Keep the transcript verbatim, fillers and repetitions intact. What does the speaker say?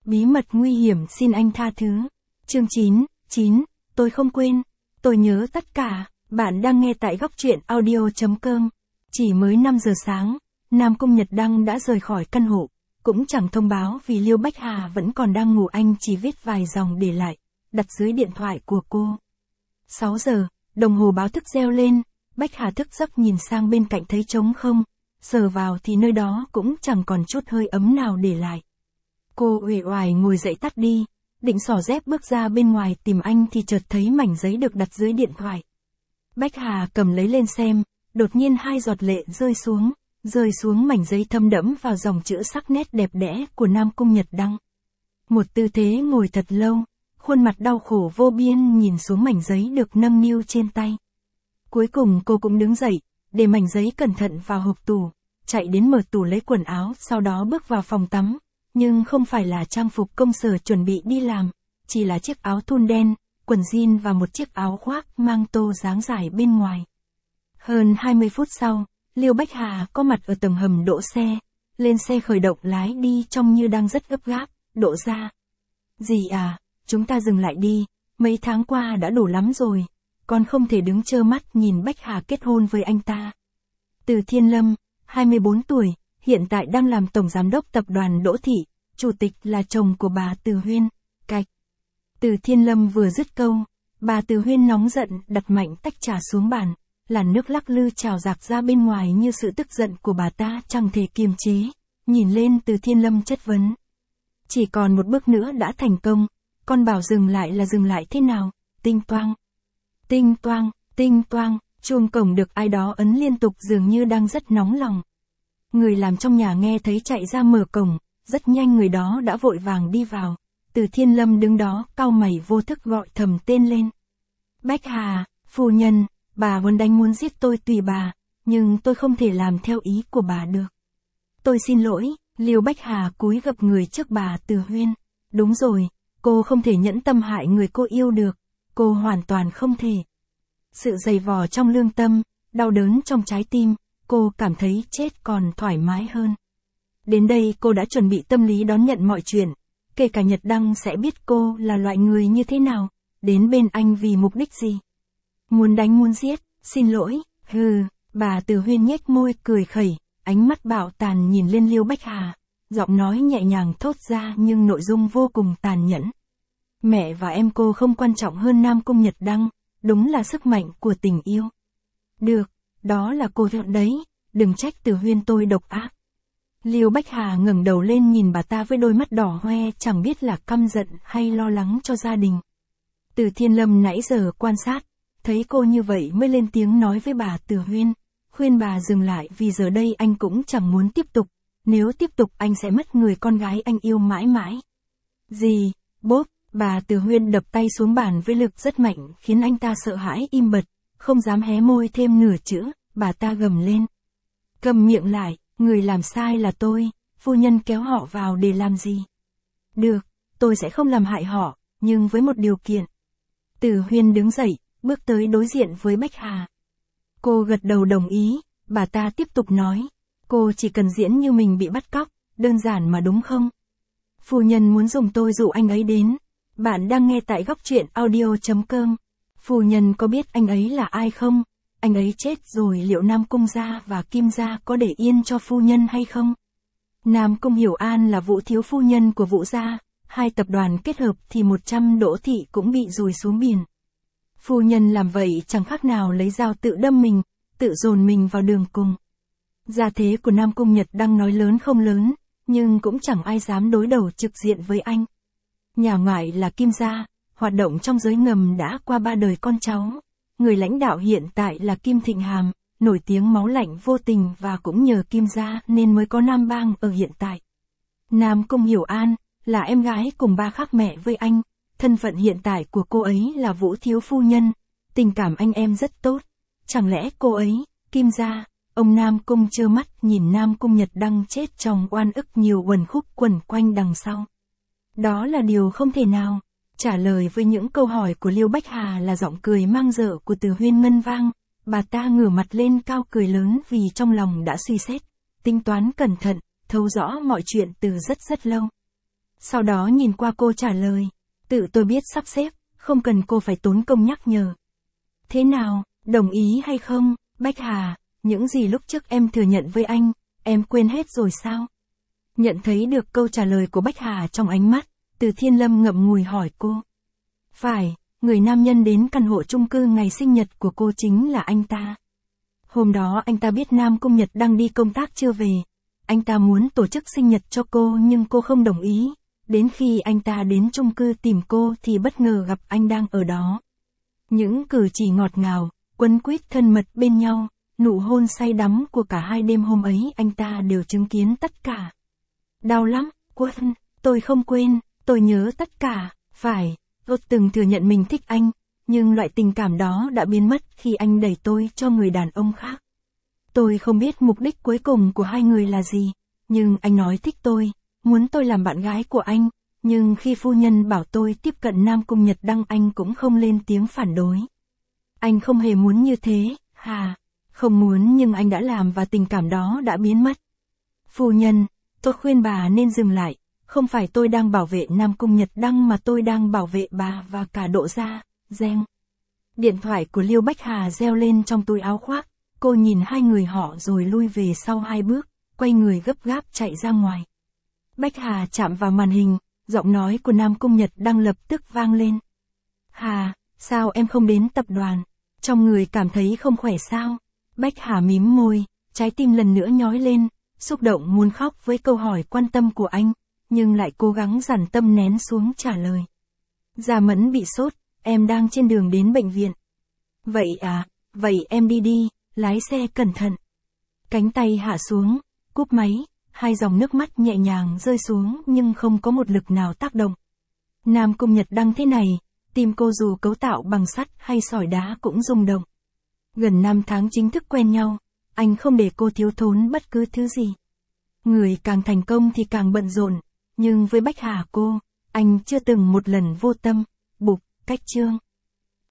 Bí mật nguy hiểm xin anh tha thứ. Chương chín, chín, tôi không quên. Tôi nhớ tất cả. Bạn đang nghe tại góc truyện audio chấm com. Chỉ mới năm giờ sáng, Nam Cung Nhật Đăng đã rời khỏi căn hộ. Cũng chẳng thông báo vì Liêu Bách Hà vẫn còn đang ngủ, anh chỉ viết vài dòng để lại, đặt dưới điện thoại của cô. sáu giờ, đồng hồ báo thức reo lên. Bách Hà thức giấc nhìn sang bên cạnh thấy trống không. Sờ vào thì nơi đó cũng chẳng còn chút hơi ấm nào để lại. Cô uể oải ngồi dậy tắt đi, định xỏ dép bước ra bên ngoài tìm anh thì chợt thấy mảnh giấy được đặt dưới điện thoại. Bách Hà cầm lấy lên xem, đột nhiên hai giọt lệ rơi xuống, rơi xuống mảnh giấy thâm đẫm vào dòng chữ sắc nét đẹp đẽ của Nam Cung Nhật Đăng. Một tư thế ngồi thật lâu, khuôn mặt đau khổ vô biên nhìn xuống mảnh giấy được nâng niu trên tay. Cuối cùng cô cũng đứng dậy, để mảnh giấy cẩn thận vào hộp tủ, chạy đến mở tủ lấy quần áo, sau đó bước vào phòng tắm. Nhưng không phải là trang phục công sở chuẩn bị đi làm, chỉ là chiếc áo thun đen, quần jean và một chiếc áo khoác mang tô dáng dài bên ngoài. Hơn hai mươi phút sau, Liêu Bách Hà có mặt ở tầng hầm đỗ xe, lên xe khởi động lái đi trông như đang rất gấp gáp, đỗ ra. Dì à, chúng ta dừng lại đi, mấy tháng qua đã đủ lắm rồi, con không thể đứng trơ mắt nhìn Bách Hà kết hôn với anh ta. Từ Thiên Lâm, hai mươi bốn tuổi, hiện tại đang làm tổng giám đốc tập đoàn Đỗ Thị, chủ tịch là chồng của bà Từ Huyên, cạch. Từ Thiên Lâm vừa dứt câu, bà Từ Huyên nóng giận đặt mạnh tách trà xuống bàn, làn nước lắc lư trào dạt ra bên ngoài như sự tức giận của bà ta chẳng thể kiềm chế, nhìn lên Từ Thiên Lâm chất vấn. Chỉ còn một bước nữa đã thành công, con bảo dừng lại là dừng lại thế nào? Tinh toang, tinh toang, tinh toang, chuông cổng được ai đó ấn liên tục dường như đang rất nóng lòng. Người làm trong nhà nghe thấy chạy ra mở cổng, rất nhanh người đó đã vội vàng đi vào. Từ Thiên Lâm đứng đó, cau mày vô thức gọi thầm tên lên. Bách Hà, phu nhân, bà muốn đánh muốn giết tôi tùy bà, nhưng tôi không thể làm theo ý của bà được. Tôi xin lỗi, Liêu Bách Hà cúi gập người trước bà Từ Huyên. Đúng rồi, cô không thể nhẫn tâm hại người cô yêu được, cô hoàn toàn không thể. Sự dày vò trong lương tâm, đau đớn trong trái tim, cô cảm thấy chết còn thoải mái hơn. Đến đây cô đã chuẩn bị tâm lý đón nhận mọi chuyện, kể cả Nhật Đăng sẽ biết cô là loại người như thế nào, đến bên anh vì mục đích gì. Muốn đánh muốn giết, xin lỗi, hừ, bà Từ Huyên nhếch môi cười khẩy, ánh mắt bạo tàn nhìn lên Liêu Bách Hà, giọng nói nhẹ nhàng thốt ra nhưng nội dung vô cùng tàn nhẫn. Mẹ và em cô không quan trọng hơn Nam Cung Nhật Đăng, đúng là sức mạnh của tình yêu. Được, đó là cô chọn đấy, đừng trách Từ Huyên tôi độc ác. Liêu Bách Hà ngẩng đầu lên nhìn bà ta với đôi mắt đỏ hoe, chẳng biết là căm giận hay lo lắng cho gia đình. Từ Thiên Lâm nãy giờ quan sát, thấy cô như vậy mới lên tiếng nói với bà Từ Huyên, khuyên bà dừng lại vì giờ đây anh cũng chẳng muốn tiếp tục, nếu tiếp tục anh sẽ mất người con gái anh yêu mãi mãi. Gì, bốp, bà Từ Huyên đập tay xuống bàn với lực rất mạnh khiến anh ta sợ hãi im bặt, không dám hé môi thêm nửa chữ, bà ta gầm lên. Cầm miệng lại, người làm sai là tôi, phu nhân kéo họ vào để làm gì? Được, tôi sẽ không làm hại họ, nhưng với một điều kiện. Từ Huyên đứng dậy, bước tới đối diện với Bách Hà. Cô gật đầu đồng ý, bà ta tiếp tục nói, cô chỉ cần diễn như mình bị bắt cóc, đơn giản mà đúng không? Phu nhân muốn dùng tôi dụ anh ấy đến. Bạn đang nghe tại góc truyện audio chấm com. Phu nhân có biết anh ấy là ai không? Anh ấy chết rồi liệu Nam Cung gia và Kim gia có để yên cho phu nhân hay không? Nam Cung Hiểu An là Vũ thiếu phu nhân của Vũ gia, hai tập đoàn kết hợp thì một trăm Đỗ Thị cũng bị rùi xuống biển. Phu nhân làm vậy chẳng khác nào lấy dao tự đâm mình, tự dồn mình vào đường cùng. Gia thế của Nam Cung Nhật Đăng nói lớn không lớn, nhưng cũng chẳng ai dám đối đầu trực diện với anh. Nhà ngoại là Kim gia, hoạt động trong giới ngầm đã qua ba đời con cháu. Người lãnh đạo hiện tại là Kim Thịnh Hàm, nổi tiếng máu lạnh vô tình và cũng nhờ Kim gia nên mới có Nam Bang ở hiện tại. Nam Cung Hiểu An, là em gái cùng ba khác mẹ với anh, thân phận hiện tại của cô ấy là Vũ thiếu phu nhân, tình cảm anh em rất tốt. Chẳng lẽ cô ấy, Kim gia, ông Nam Cung trơ mắt nhìn Nam Cung Nhật Đăng chết trong oan ức nhiều uẩn khúc quẩn quanh đằng sau. Đó là điều không thể nào. Trả lời với những câu hỏi của Liêu Bách Hà là giọng cười mang dở của Từ Huyên ngân vang, bà ta ngửa mặt lên cao cười lớn vì trong lòng đã suy xét, tính toán cẩn thận, thấu rõ mọi chuyện từ rất rất lâu. Sau đó nhìn qua cô trả lời. Tự tôi biết sắp xếp, không cần cô phải tốn công nhắc nhở. Thế nào, đồng ý hay không, Bách Hà, những gì lúc trước em thừa nhận với anh, em quên hết rồi sao? Nhận thấy được câu trả lời của Bách Hà trong ánh mắt, Từ Thiên Lâm ngậm ngùi hỏi cô. Phải, người nam nhân đến căn hộ chung cư ngày sinh nhật của cô chính là anh ta. Hôm đó anh ta biết Nam Cung Nhật đang đi công tác chưa về. Anh ta muốn tổ chức sinh nhật cho cô nhưng cô không đồng ý. Đến khi anh ta đến chung cư tìm cô thì bất ngờ gặp anh đang ở đó. Những cử chỉ ngọt ngào, quấn quýt thân mật bên nhau, nụ hôn say đắm của cả hai đêm hôm ấy anh ta đều chứng kiến tất cả. Đau lắm, Quân, tôi không quên, tôi nhớ tất cả, phải, tôi từng thừa nhận mình thích anh, nhưng loại tình cảm đó đã biến mất khi anh đẩy tôi cho người đàn ông khác. Tôi không biết mục đích cuối cùng của hai người là gì, nhưng anh nói thích tôi, muốn tôi làm bạn gái của anh, nhưng khi phu nhân bảo tôi tiếp cận Nam Cung Nhật Đăng anh cũng không lên tiếng phản đối. Anh không hề muốn như thế, hà, không muốn nhưng anh đã làm và tình cảm đó đã biến mất. Phu nhân, tôi khuyên bà nên dừng lại, không phải tôi đang bảo vệ Nam Cung Nhật Đăng mà tôi đang bảo vệ bà và cả Độ gia. Reng. Điện thoại của Liêu Bách Hà reo lên trong túi áo khoác, cô nhìn hai người họ rồi lui về sau hai bước, quay người gấp gáp chạy ra ngoài. Bách Hà chạm vào màn hình, giọng nói của Nam Cung Nhật Đăng lập tức vang lên. Hà, sao em không đến tập đoàn? Trong người cảm thấy không khỏe sao? Bách Hà mím môi, trái tim lần nữa nhói lên, xúc động muốn khóc với câu hỏi quan tâm của anh, nhưng lại cố gắng dằn tâm nén xuống trả lời. Gia Mẫn bị sốt, em đang trên đường đến bệnh viện. Vậy à, vậy em đi đi, lái xe cẩn thận. Cánh tay hạ xuống, cúp máy, hai dòng nước mắt nhẹ nhàng rơi xuống nhưng không có một lực nào tác động. Nam Cung Nhật Đăng thế này, tim cô dù cấu tạo bằng sắt hay sỏi đá cũng rung động. Gần năm tháng chính thức quen nhau, anh không để cô thiếu thốn bất cứ thứ gì. Người càng thành công thì càng bận rộn, nhưng với Bách Hà cô, anh chưa từng một lần vô tâm, bục, cách chương.